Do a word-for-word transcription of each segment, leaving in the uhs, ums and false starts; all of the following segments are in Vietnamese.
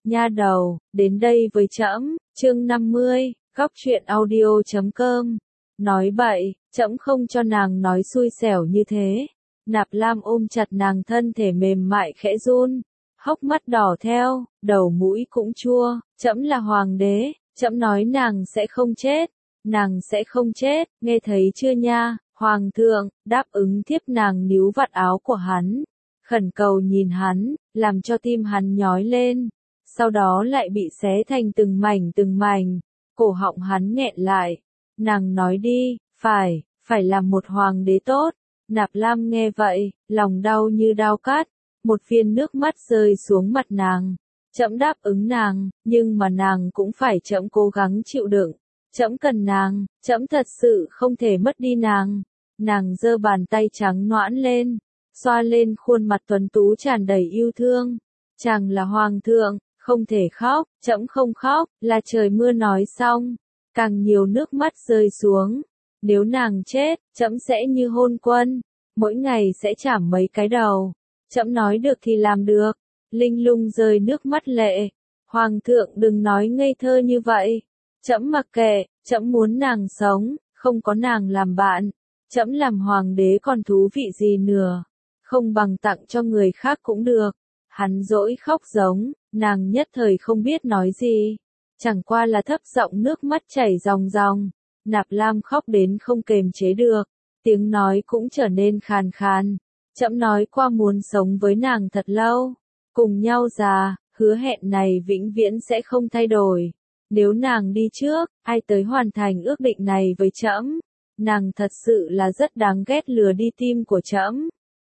Nha đầu, đến đây với trẫm, chương năm mươi, góc truyện audio chấm com. Nói bậy, trẫm không cho nàng nói xui xẻo như thế. Nạp Lam ôm chặt nàng, thân thể mềm mại khẽ run, hốc mắt đỏ theo, đầu mũi cũng chua. Trẫm là hoàng đế, trẫm nói nàng sẽ không chết, nàng sẽ không chết, nghe thấy chưa nha? Hoàng thượng, đáp ứng thiếp. Nàng níu vạt áo của hắn, khẩn cầu nhìn hắn, làm cho tim hắn nhói lên, sau đó lại bị xé thành từng mảnh từng mảnh, cổ họng hắn nghẹn lại. Nàng nói đi, phải, phải làm một hoàng đế tốt. Nạp Lam nghe vậy, lòng đau như dao cắt, một viên nước mắt rơi xuống mặt nàng. Trẫm đáp ứng nàng, nhưng mà nàng cũng phải trẫm cố gắng chịu đựng. Trẫm cần nàng, trẫm thật sự không thể mất đi nàng. Nàng giơ bàn tay trắng nõn lên, xoa lên khuôn mặt tuấn tú tràn đầy yêu thương. Chàng là hoàng thượng, không thể khóc. Trẫm không khóc, là trời mưa. Nói xong, càng nhiều nước mắt rơi xuống. Nếu nàng chết, trẫm sẽ như hôn quân, mỗi ngày sẽ chảm mấy cái đầu. Trẫm nói được thì làm được. Linh Lung rơi nước mắt lệ. Hoàng thượng đừng nói ngây thơ như vậy. Trẫm mặc kệ, trẫm muốn nàng sống, không có nàng làm bạn, trẫm làm hoàng đế còn thú vị gì nữa. Không bằng tặng cho người khác cũng được. Hắn dỗi khóc giống, nàng nhất thời không biết nói gì, chẳng qua là thấp giọng, nước mắt chảy ròng ròng. Nạp Lam khóc đến không kềm chế được, tiếng nói cũng trở nên khàn khàn. Trẫm nói qua muốn sống với nàng thật lâu, cùng nhau già, hứa hẹn này vĩnh viễn sẽ không thay đổi. Nếu nàng đi trước, ai tới hoàn thành ước định này với trẫm? Nàng thật sự là rất đáng ghét, lừa đi tim của trẫm,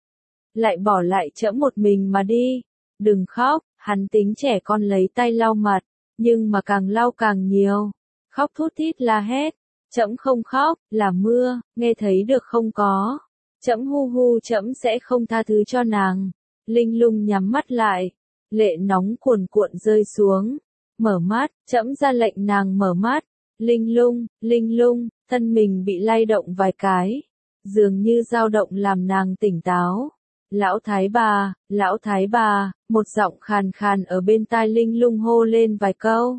lại bỏ lại trẫm một mình mà đi. Đừng khóc. Hắn tính trẻ con lấy tay lau mặt, nhưng mà càng lau càng nhiều, khóc thút thít la hét. Trẫm không khóc, là mưa, nghe thấy được không có? Trẫm hu hu, trẫm sẽ không tha thứ cho nàng. Linh Lung nhắm mắt lại, lệ nóng cuồn cuộn rơi xuống. Mở mắt, trẫm ra lệnh nàng mở mắt. Linh Lung, Linh Lung, thân mình bị lay động vài cái, dường như dao động làm nàng tỉnh táo. Lão thái bà, lão thái bà, một giọng khàn khàn ở bên tai Linh Lung hô lên vài câu.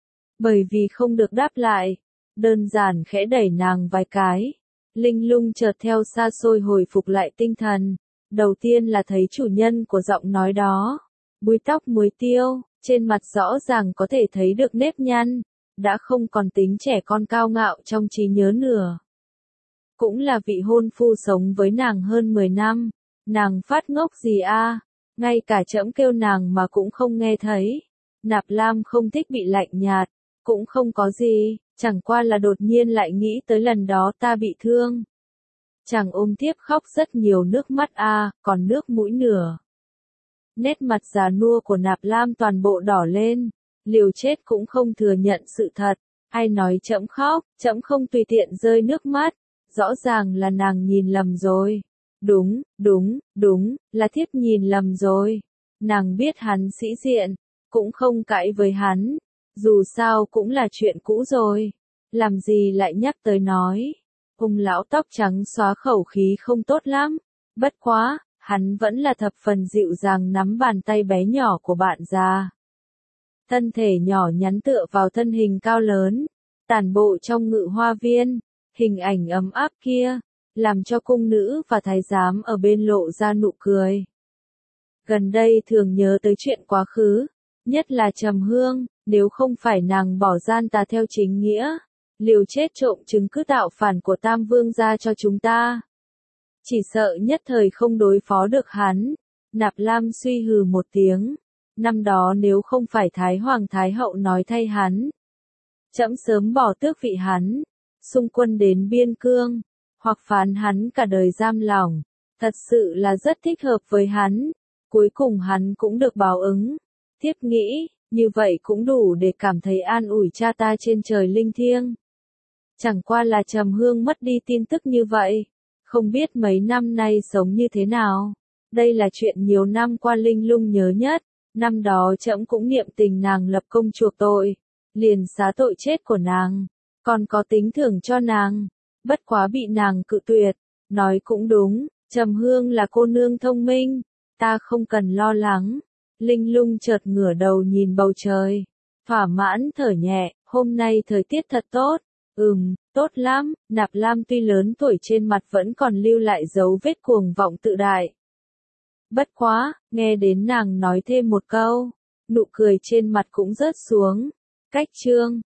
Bởi vì không được đáp lại, đơn giản khẽ đẩy nàng vài cái. Linh Lung chợt theo xa xôi hồi phục lại tinh thần. Đầu tiên là thấy chủ nhân của giọng nói đó, búi tóc muối tiêu, trên mặt rõ ràng có thể thấy được nếp nhăn, đã không còn tính trẻ con cao ngạo trong trí nhớ nữa. Cũng là vị hôn phu sống với nàng hơn mười năm. Nàng phát ngốc gì a? Ngay cả trẫm kêu nàng mà cũng không nghe thấy. Nạp Lam không thích bị lạnh nhạt, cũng không có gì, chẳng qua là đột nhiên lại nghĩ tới lần đó ta bị thương. Chàng ôm tiếp khóc rất nhiều nước mắt a, còn nước mũi nửa. Nét mặt già nua của Nạp Lam toàn bộ đỏ lên, liều chết cũng không thừa nhận sự thật. Ai nói trẫm khóc? Trẫm không tùy tiện rơi nước mắt, rõ ràng là nàng nhìn lầm rồi. Đúng, đúng, đúng, là thiếp nhìn lầm rồi. Nàng biết hắn sĩ diện, cũng không cãi với hắn, dù sao cũng là chuyện cũ rồi, làm gì lại nhắc tới nói. Ông lão tóc trắng xóa khẩu khí không tốt lắm, bất quá, hắn vẫn là thập phần dịu dàng nắm bàn tay bé nhỏ của bạn già. Thân thể nhỏ nhắn tựa vào thân hình cao lớn, tản bộ trong ngự hoa viên, hình ảnh ấm áp kia, làm cho cung nữ và thái giám ở bên lộ ra nụ cười. Gần đây thường nhớ tới chuyện quá khứ, nhất là Trầm Hương, nếu không phải nàng bỏ gian tà theo chính nghĩa, liều chết trộm chứng cứ tạo phản của Tam Vương gia cho chúng ta, chỉ sợ nhất thời không đối phó được hắn. Nạp Lam suy hừ một tiếng, năm đó nếu không phải Thái Hoàng Thái Hậu nói thay hắn, trẫm sớm bỏ tước vị hắn, xung quân đến biên cương, hoặc phán hắn cả đời giam lỏng. Thật sự là rất thích hợp với hắn, cuối cùng hắn cũng được báo ứng. Thiếp nghĩ, như vậy cũng đủ để cảm thấy an ủi cha ta trên trời linh thiêng. Chẳng qua là Trầm Hương mất đi tin tức như vậy, không biết mấy năm nay sống như thế nào. Đây là chuyện nhiều năm qua Linh Lung nhớ nhất. Năm đó trẫm cũng niệm tình nàng lập công chuộc tội, liền xá tội chết của nàng, còn có tính thưởng cho nàng, bất quá bị nàng cự tuyệt. Nói cũng đúng, Trầm Hương là cô nương thông minh, ta không cần lo lắng. Linh Lung chợt ngửa đầu nhìn bầu trời. Thỏa mãn thở nhẹ, hôm nay thời tiết thật tốt. Ừm, tốt lắm, Nạp Lam tuy lớn tuổi trên mặt vẫn còn lưu lại dấu vết cuồng vọng tự đại. Bất quá, nghe đến nàng nói thêm một câu, nụ cười trên mặt cũng rớt xuống. Cách chương